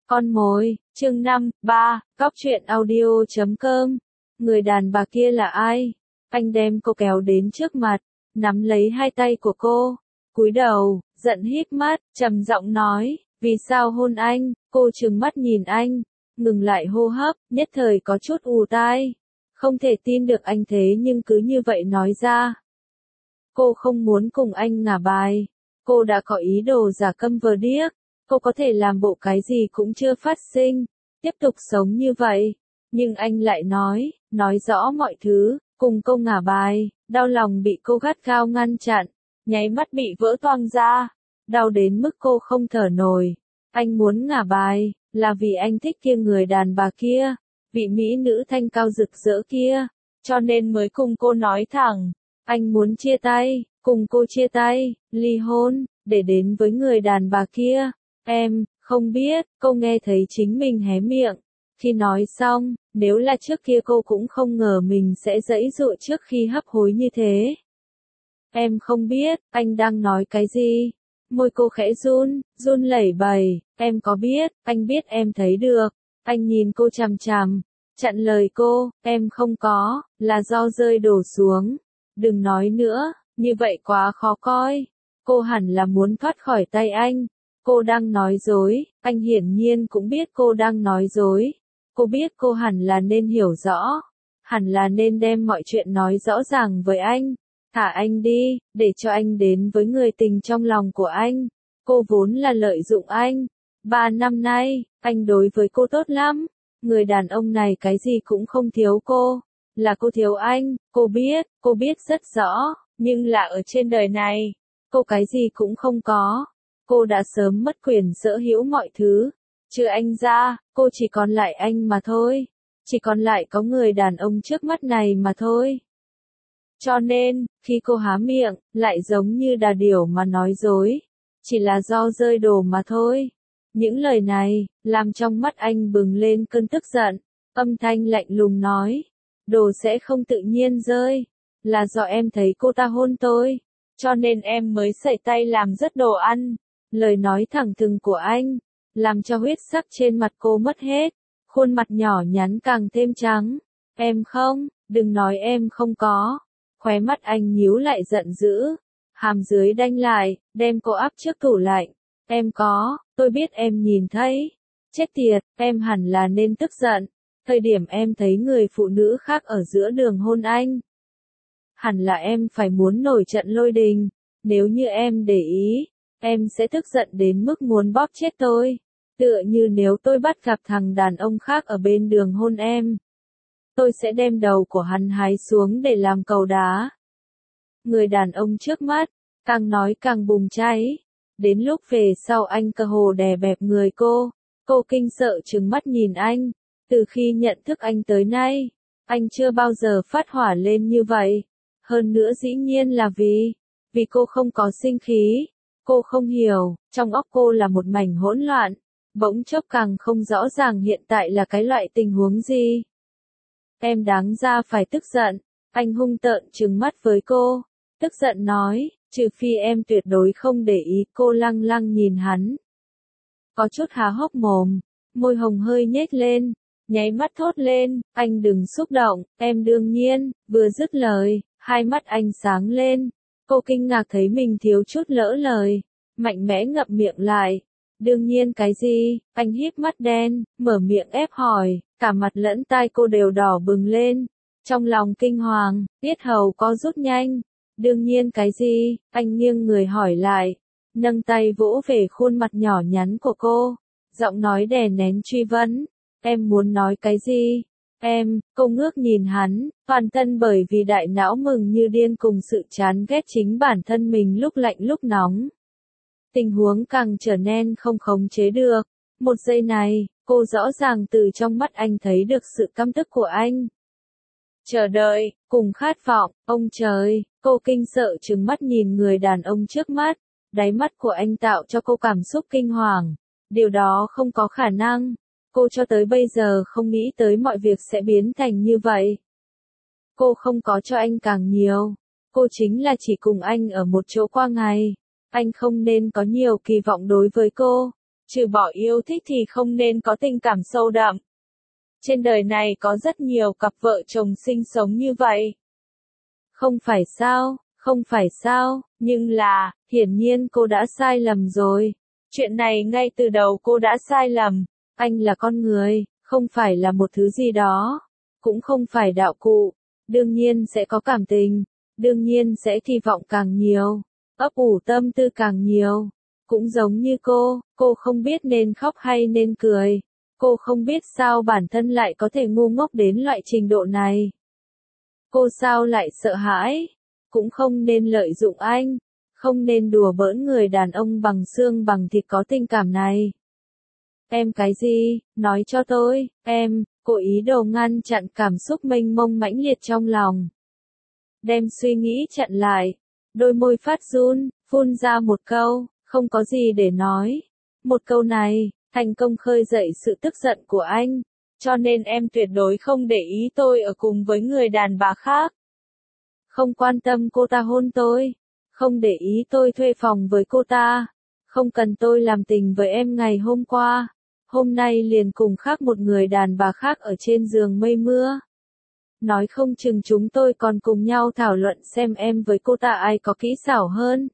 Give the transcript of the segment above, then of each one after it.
Con mồi, chương 5, 3, Góc truyện audio.com. Người đàn bà kia là ai? Anh đem cô kéo đến trước mặt, nắm lấy hai tay của cô, cúi đầu, giận híp mắt, trầm giọng nói, vì sao hôn anh? Cô trừng mắt nhìn anh, ngừng lại hô hấp, nhất thời có chút ù tai. Không thể tin được anh thế nhưng cứ như vậy nói ra. Cô không muốn cùng anh ngả bài. Cô đã có ý đồ giả câm vờ điếc. Cô có thể làm bộ cái gì cũng chưa phát sinh, tiếp tục sống như vậy. Nhưng anh lại nói rõ mọi thứ, cùng cô ngả bài, đau lòng bị cô gắt gao ngăn chặn, nháy mắt bị vỡ toang ra, đau đến mức cô không thở nổi. Anh muốn ngả bài, là vì anh thích kia người đàn bà kia, vị mỹ nữ thanh cao rực rỡ kia, cho nên mới cùng cô nói thẳng. Anh muốn chia tay, cùng cô chia tay, ly hôn, để đến với người đàn bà kia. Em, không biết, cô nghe thấy chính mình hé miệng. Khi nói xong, nếu là trước kia cô cũng không ngờ mình sẽ giãy giụa trước khi hấp hối như thế. Em không biết, anh đang nói cái gì? Môi cô khẽ run lẩy bẩy, em có biết, anh biết em thấy được. Anh nhìn cô chằm chằm, chặn lời cô, em không có, là do rơi đổ xuống. Đừng nói nữa, như vậy quá khó coi. Cô hẳn là muốn thoát khỏi tay anh. Cô đang nói dối, anh hiển nhiên cũng biết cô đang nói dối. Cô biết cô hẳn là nên hiểu rõ, hẳn là nên đem mọi chuyện nói rõ ràng với anh. Thả anh đi, để cho anh đến với người tình trong lòng của anh. Cô vốn là lợi dụng anh. 3 năm nay, anh đối với cô tốt lắm. Người đàn ông này cái gì cũng không thiếu cô. Là cô thiếu anh, cô biết rất rõ. Nhưng là ở trên đời này, cô cái gì cũng không có. Cô đã sớm mất quyền sở hữu mọi thứ. Trừ anh ra, cô chỉ còn lại anh mà thôi. Chỉ còn lại có người đàn ông trước mắt này mà thôi. Cho nên, khi cô há miệng, lại giống như đà điểu mà nói dối. Chỉ là do rơi đồ mà thôi. Những lời này, làm trong mắt anh bừng lên cơn tức giận. Âm thanh lạnh lùng nói. Đồ sẽ không tự nhiên rơi. Là do em thấy cô ta hôn tôi. Cho nên em mới sẩy tay làm rớt đồ ăn. Lời nói thẳng thừng của anh, làm cho huyết sắc trên mặt cô mất hết, khuôn mặt nhỏ nhắn càng thêm trắng. Em không, đừng nói em không có. Khóe mắt anh nhíu lại giận dữ, hàm dưới đanh lại, đem cô áp trước tủ lạnh. Em có, tôi biết em nhìn thấy. Chết tiệt, em hẳn là nên tức giận. Thời điểm em thấy người phụ nữ khác ở giữa đường hôn anh. Hẳn là em phải muốn nổi trận lôi đình. Nếu như em để ý, em sẽ tức giận đến mức muốn bóp chết tôi. Tựa như nếu tôi bắt gặp thằng đàn ông khác ở bên đường hôn em. Tôi sẽ đem đầu của hắn hái xuống để làm cầu đá. Người đàn ông trước mắt, càng nói càng bùng cháy. Đến lúc về sau anh cơ hồ đè bẹp người cô. Cô kinh sợ trừng mắt nhìn anh. Từ khi nhận thức anh tới nay, anh chưa bao giờ phát hỏa lên như vậy. Hơn nữa dĩ nhiên là vì cô không có sinh khí. Cô không hiểu, trong óc cô là một mảnh hỗn loạn, bỗng chốc càng không rõ ràng hiện tại là cái loại tình huống gì. Em đáng ra phải tức giận, anh hung tợn trừng mắt với cô, tức giận nói, trừ phi em tuyệt đối không để ý. Cô lăng lăng nhìn hắn. Có chút há hốc mồm, môi hồng hơi nhếch lên, nháy mắt thốt lên, anh đừng xúc động, em đương nhiên, vừa dứt lời, hai mắt anh sáng lên. Cô kinh ngạc thấy mình thiếu chút lỡ lời, mạnh mẽ ngậm miệng lại. Đương nhiên cái gì? Anh híp mắt đen, mở miệng ép hỏi, cả mặt lẫn tai cô đều đỏ bừng lên. Trong lòng kinh hoàng, yết hầu co rút nhanh. Đương nhiên cái gì? Anh nghiêng người hỏi lại, nâng tay vỗ về khuôn mặt nhỏ nhắn của cô, giọng nói đè nén truy vấn. Em muốn nói cái gì? Cô ngước nhìn hắn, toàn thân bởi vì đại não mừng như điên cùng sự chán ghét chính bản thân mình lúc lạnh lúc nóng. Tình huống càng trở nên không khống chế được. Một giây này, cô rõ ràng từ trong mắt anh thấy được sự căm tức của anh. Chờ đợi, cùng khát vọng, ông trời, cô kinh sợ trừng mắt nhìn người đàn ông trước mắt. Đáy mắt của anh tạo cho cô cảm xúc kinh hoàng. Điều đó không có khả năng. Cô cho tới bây giờ không nghĩ tới mọi việc sẽ biến thành như vậy. Cô không có cho anh càng nhiều. Cô chính là chỉ cùng anh ở một chỗ qua ngày. Anh không nên có nhiều kỳ vọng đối với cô. Trừ bỏ yêu thích thì không nên có tình cảm sâu đậm. Trên đời này có rất nhiều cặp vợ chồng sinh sống như vậy. Không phải sao, không phải sao, nhưng là, hiển nhiên cô đã sai lầm rồi. Chuyện này ngay từ đầu cô đã sai lầm. Anh là con người, không phải là một thứ gì đó. Cũng không phải đạo cụ. Đương nhiên sẽ có cảm tình. Đương nhiên sẽ hy vọng càng nhiều. Ấp ủ tâm tư càng nhiều. Cũng giống như cô không biết nên khóc hay nên cười. Cô không biết sao bản thân lại có thể ngu ngốc đến loại trình độ này. Cô sao lại sợ hãi? Cũng không nên lợi dụng anh. Không nên đùa bỡn người đàn ông bằng xương bằng thịt có tình cảm này. Em cái gì? Nói cho tôi, em, cô ý đồ ngăn chặn cảm xúc mênh mông mãnh liệt trong lòng. Đem suy nghĩ chặn lại. Đôi môi phát run, phun ra một câu, không có gì để nói. Một câu này, thành công khơi dậy sự tức giận của anh. Cho nên em tuyệt đối không để ý tôi ở cùng với người đàn bà khác. Không quan tâm cô ta hôn tôi. Không để ý tôi thuê phòng với cô ta. Không cần tôi làm tình với em ngày hôm qua. Hôm nay liền cùng khác một người đàn bà khác ở trên giường mây mưa. Nói không chừng chúng tôi còn cùng nhau thảo luận xem em với cô ta ai có kỹ xảo hơn.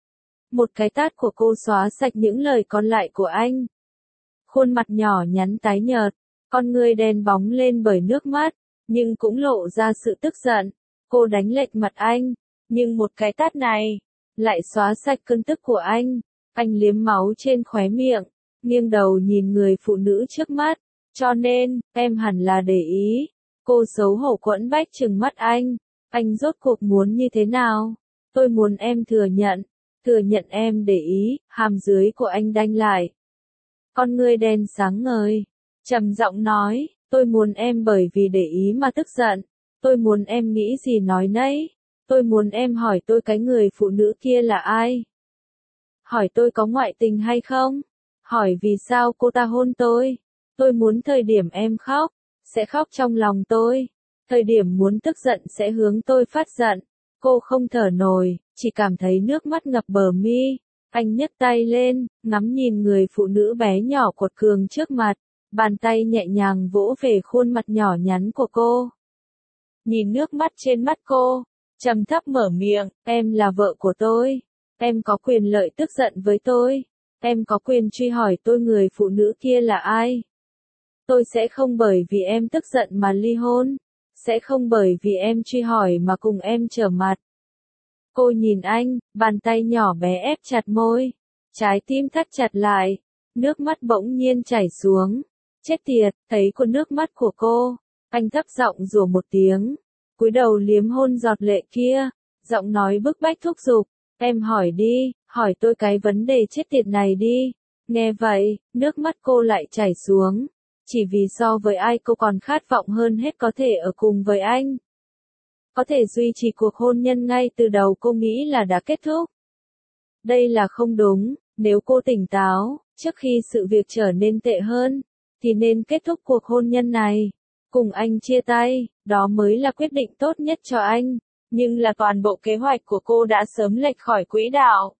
Một cái tát của cô xóa sạch những lời còn lại của anh. Khuôn mặt nhỏ nhắn tái nhợt, con người đen bóng lên bởi nước mắt, nhưng cũng lộ ra sự tức giận. Cô đánh lệch mặt anh, nhưng một cái tát này lại xóa sạch cơn tức của anh. Anh liếm máu trên khóe miệng, nghiêng đầu nhìn người phụ nữ trước mắt. Cho nên, em hẳn là để ý. Cô xấu hổ quẫn bách trừng mắt anh. Anh rốt cuộc muốn như thế nào? Tôi muốn em thừa nhận em để ý. Hàm dưới của anh đanh lại. Con ngươi đen sáng ngời, trầm giọng nói, tôi muốn em bởi vì để ý mà tức giận. Tôi muốn em nghĩ gì nói nấy. Tôi muốn em hỏi tôi cái người phụ nữ kia là ai. Hỏi tôi có ngoại tình hay không. Hỏi vì sao cô ta hôn tôi. Tôi muốn thời điểm em khóc, sẽ khóc trong lòng tôi. Thời điểm muốn tức giận sẽ hướng tôi phát giận. Cô không thở nổi, chỉ cảm thấy nước mắt ngập bờ mi. Anh nhấc tay lên, ngắm nhìn người phụ nữ bé nhỏ quật cường trước mặt. Bàn tay nhẹ nhàng vỗ về khuôn mặt nhỏ nhắn của cô. Nhìn nước mắt trên mắt cô, trầm thấp mở miệng, em là vợ của tôi. Em có quyền lợi tức giận với tôi. Em có quyền truy hỏi tôi người phụ nữ kia là ai. Tôi sẽ không bởi vì em tức giận mà ly hôn. Sẽ không bởi vì em truy hỏi mà cùng em trở mặt. Cô nhìn anh, bàn tay nhỏ bé ép chặt môi. Trái tim thắt chặt lại. Nước mắt bỗng nhiên chảy xuống. Chết tiệt, thấy con nước mắt của cô. Anh thấp giọng rủa một tiếng. Cúi đầu liếm hôn giọt lệ kia. Giọng nói bức bách thúc giục. Em hỏi đi, hỏi tôi cái vấn đề chết tiệt này đi. Nghe vậy, nước mắt cô lại chảy xuống. Chỉ vì so với ai cô còn khát vọng hơn hết có thể ở cùng với anh. Có thể duy trì cuộc hôn nhân ngay từ đầu cô nghĩ là đã kết thúc. Đây là không đúng, nếu cô tỉnh táo, trước khi sự việc trở nên tệ hơn, thì nên kết thúc cuộc hôn nhân này. Cùng anh chia tay, đó mới là quyết định tốt nhất cho anh. Nhưng là toàn bộ kế hoạch của cô đã sớm lệch khỏi quỹ đạo.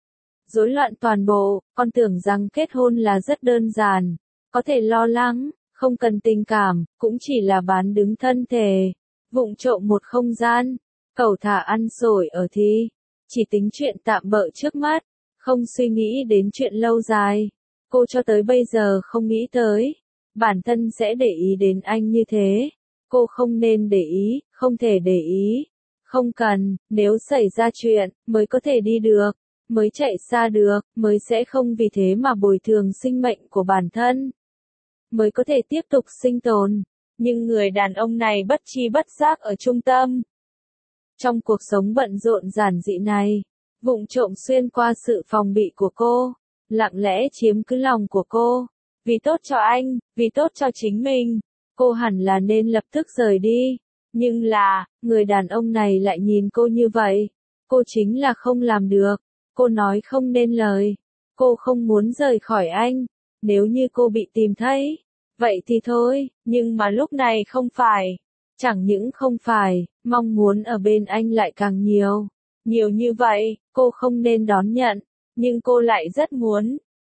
Rối loạn toàn bộ, con tưởng rằng kết hôn là rất đơn giản. Có thể lo lắng, không cần tình cảm, cũng chỉ là bán đứng thân thể. Vụng trộm một không gian, cẩu thả ăn xổi ở thì. Chỉ tính chuyện tạm bợ trước mắt, không suy nghĩ đến chuyện lâu dài. Cô cho tới bây giờ không nghĩ tới. Bản thân sẽ để ý đến anh như thế. Cô không nên để ý, không thể để ý. Không cần, nếu xảy ra chuyện, mới có thể đi được, mới chạy xa được, mới sẽ không vì thế mà bồi thường sinh mệnh của bản thân. Mới có thể tiếp tục sinh tồn. Nhưng người đàn ông này bất tri bất giác ở trung tâm. Trong cuộc sống bận rộn giản dị này, vụng trộm xuyên qua sự phòng bị của cô, lặng lẽ chiếm cứ lòng của cô. Vì tốt cho anh, vì tốt cho chính mình, cô hẳn là nên lập tức rời đi. Nhưng là, người đàn ông này lại nhìn cô như vậy. Cô chính là không làm được. Cô nói không nên lời. Cô không muốn rời khỏi anh. Nếu như cô bị tìm thấy, vậy thì thôi, nhưng mà lúc này không phải. Chẳng những không phải, mong muốn ở bên anh lại càng nhiều. Nhiều như vậy, cô không nên đón nhận. Nhưng cô lại rất muốn.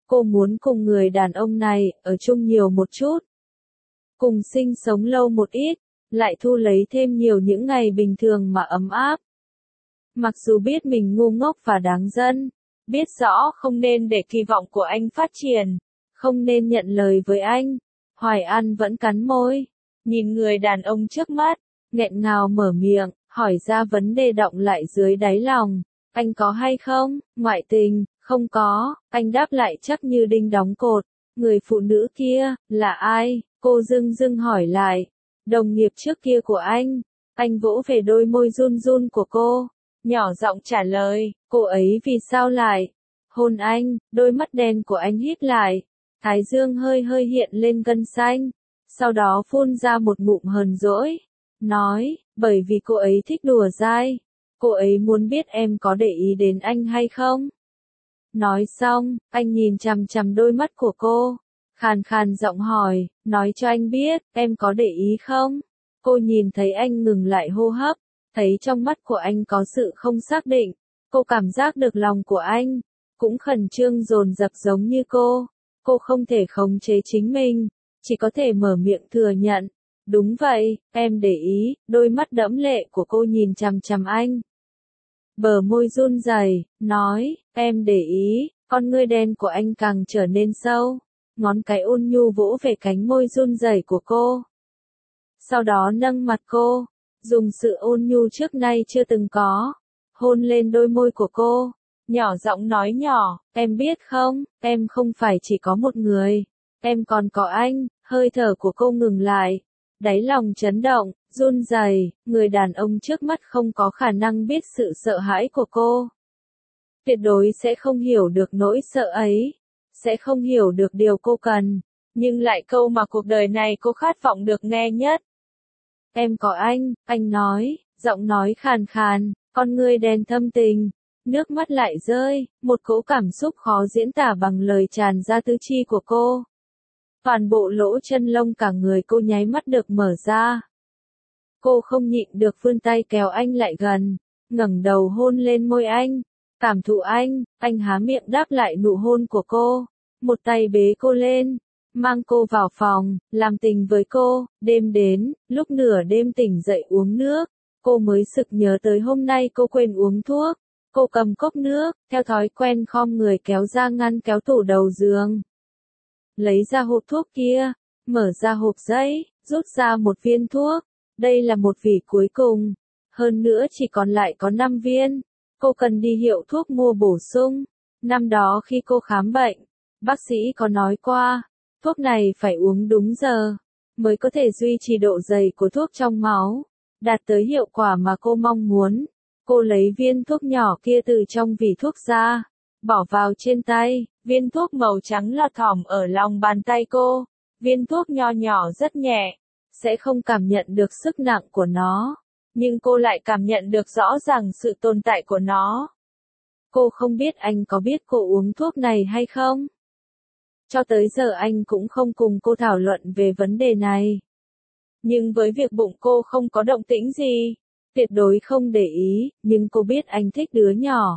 Cô muốn cùng người đàn ông này ở chung nhiều một chút. Cùng sinh sống lâu một ít, lại thu lấy thêm nhiều những ngày bình thường mà ấm áp. Mặc dù biết mình ngu ngốc và đáng dân, biết rõ không nên để kỳ vọng của anh phát triển, không nên nhận lời với anh, Hoài An vẫn cắn môi, nhìn người đàn ông trước mắt, nghẹn ngào mở miệng, hỏi ra vấn đề đọng lại dưới đáy lòng. Anh có hay không? Ngoại tình? Không có, anh đáp lại chắc như đinh đóng cột. Người phụ nữ kia, là ai? Cô dưng dưng hỏi lại. Đồng nghiệp trước kia của anh. Anh vỗ về đôi môi run run của cô. Nhỏ giọng trả lời, cô ấy vì sao lại hôn anh? Đôi mắt đen của anh híp lại. Thái dương hơi hơi hiện lên gân xanh. Sau đó phun ra một ngụm hờn dỗi. Nói, bởi vì cô ấy thích đùa dai. Cô ấy muốn biết em có để ý đến anh hay không? Nói xong, anh nhìn chằm chằm đôi mắt của cô. Khàn khàn giọng hỏi, nói cho anh biết, em có để ý không? Cô nhìn thấy anh ngừng lại hô hấp, thấy trong mắt của anh có sự không xác định. Cô cảm giác được lòng của anh, cũng khẩn trương dồn dập giống như cô. Cô không thể khống chế chính mình, chỉ có thể mở miệng thừa nhận. Đúng vậy, em để ý, đôi mắt đẫm lệ của cô nhìn chằm chằm anh. Bờ môi run rẩy, nói, em để ý, con ngươi đen của anh càng trở nên sâu. Ngón cái ôn nhu vỗ về cánh môi run rẩy của cô. Sau đó nâng mặt cô, dùng sự ôn nhu trước nay chưa từng có, hôn lên đôi môi của cô, nhỏ giọng nói nhỏ, em biết không, em không phải chỉ có một người, em còn có anh. Hơi thở của cô ngừng lại, đáy lòng chấn động, run rẩy, người đàn ông trước mắt không có khả năng biết sự sợ hãi của cô. Tuyệt đối sẽ không hiểu được nỗi sợ ấy, sẽ không hiểu được điều cô cần, nhưng lại câu mà cuộc đời này cô khát vọng được nghe nhất. Em có anh nói, giọng nói khàn khàn, con ngươi đen thâm tình, nước mắt lại rơi, một cỗ cảm xúc khó diễn tả bằng lời tràn ra tứ chi của cô. Toàn bộ lỗ chân lông cả người cô nháy mắt được mở ra. Cô không nhịn được vươn tay kéo anh lại gần, ngẩng đầu hôn lên môi anh, cảm thụ anh há miệng đáp lại nụ hôn của cô, một tay bế cô lên, mang cô vào phòng, làm tình với cô. Đêm đến, lúc nửa đêm tỉnh dậy uống nước, cô mới sực nhớ tới hôm nay cô quên uống thuốc. Cô cầm cốc nước, theo thói quen khom người kéo ra ngăn kéo tủ đầu giường. Lấy ra hộp thuốc kia, mở ra hộp giấy, rút ra một viên thuốc. Đây là một vỉ cuối cùng, hơn nữa chỉ còn lại có 5 viên. Cô cần đi hiệu thuốc mua bổ sung. Năm đó khi cô khám bệnh, bác sĩ có nói qua, thuốc này phải uống đúng giờ, mới có thể duy trì độ dày của thuốc trong máu, đạt tới hiệu quả mà cô mong muốn. Cô lấy viên thuốc nhỏ kia từ trong vỉ thuốc ra, bỏ vào trên tay, viên thuốc màu trắng lọt thỏm ở lòng bàn tay cô. Viên thuốc nho nhỏ rất nhẹ, sẽ không cảm nhận được sức nặng của nó, nhưng cô lại cảm nhận được rõ ràng sự tồn tại của nó. Cô không biết anh có biết cô uống thuốc này hay không? Cho tới giờ anh cũng không cùng cô thảo luận về vấn đề này. Nhưng với việc bụng cô không có động tĩnh gì, tuyệt đối không để ý, nhưng cô biết anh thích đứa nhỏ.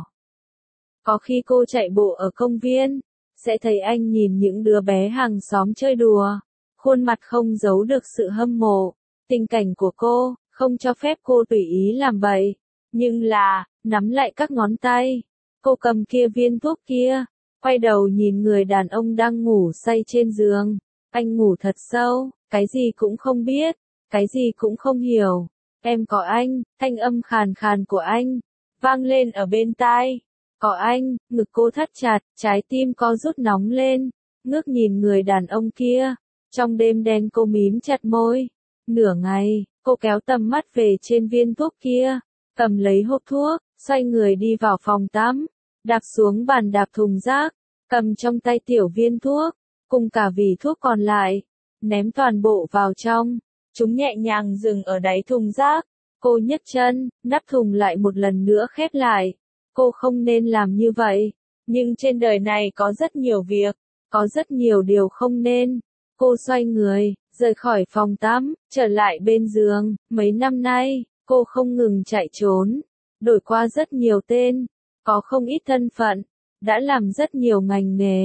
Có khi cô chạy bộ ở công viên, sẽ thấy anh nhìn những đứa bé hàng xóm chơi đùa, khuôn mặt không giấu được sự hâm mộ. Tình cảnh của cô, không cho phép cô tùy ý làm bậy, nhưng là, nắm lại các ngón tay, cô cầm kia viên thuốc kia, quay đầu nhìn người đàn ông đang ngủ say trên giường. Anh ngủ thật sâu, cái gì cũng không biết, cái gì cũng không hiểu. Em có anh, thanh âm khàn khàn của anh, vang lên ở bên tai. Có anh, ngực cô thắt chặt, trái tim co rút nóng lên, ngước nhìn người đàn ông kia. Trong đêm đen cô mím chặt môi. Nửa ngày, cô kéo tầm mắt về trên viên thuốc kia, cầm lấy hộp thuốc, xoay người đi vào phòng tắm, đạp xuống bàn đạp thùng rác, cầm trong tay tiểu viên thuốc, cùng cả vỉ thuốc còn lại, ném toàn bộ vào trong. Chúng nhẹ nhàng dừng ở đáy thùng rác. Cô nhấc chân, nắp thùng lại một lần nữa khép lại. Cô không nên làm như vậy, nhưng trên đời này có rất nhiều việc, có rất nhiều điều không nên. Cô xoay người, rời khỏi phòng tắm, trở lại bên giường. Mấy năm nay, cô không ngừng chạy trốn, đổi qua rất nhiều tên, có không ít thân phận, đã làm rất nhiều ngành nghề.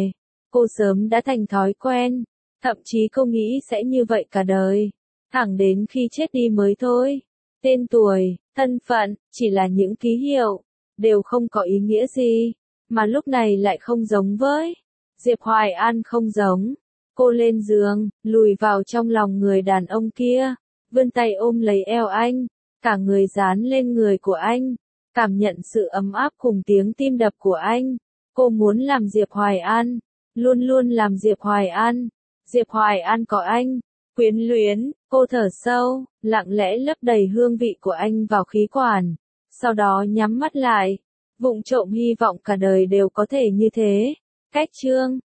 Cô sớm đã thành thói quen, thậm chí cô nghĩ sẽ như vậy cả đời, thẳng đến khi chết đi mới thôi. Tên tuổi, thân phận, chỉ là những ký hiệu, đều không có ý nghĩa gì, mà lúc này lại không giống với Diệp Hoài An không giống. Cô lên giường, lùi vào trong lòng người đàn ông kia, vươn tay ôm lấy eo anh, cả người dán lên người của anh, cảm nhận sự ấm áp cùng tiếng tim đập của anh. Cô muốn làm Diệp Hoài An, luôn luôn làm Diệp Hoài An. Diệp Hoài An có anh, quyến luyến, cô thở sâu, lặng lẽ lấp đầy hương vị của anh vào khí quản, sau đó nhắm mắt lại, vụng trộm hy vọng cả đời đều có thể như thế. Cách chương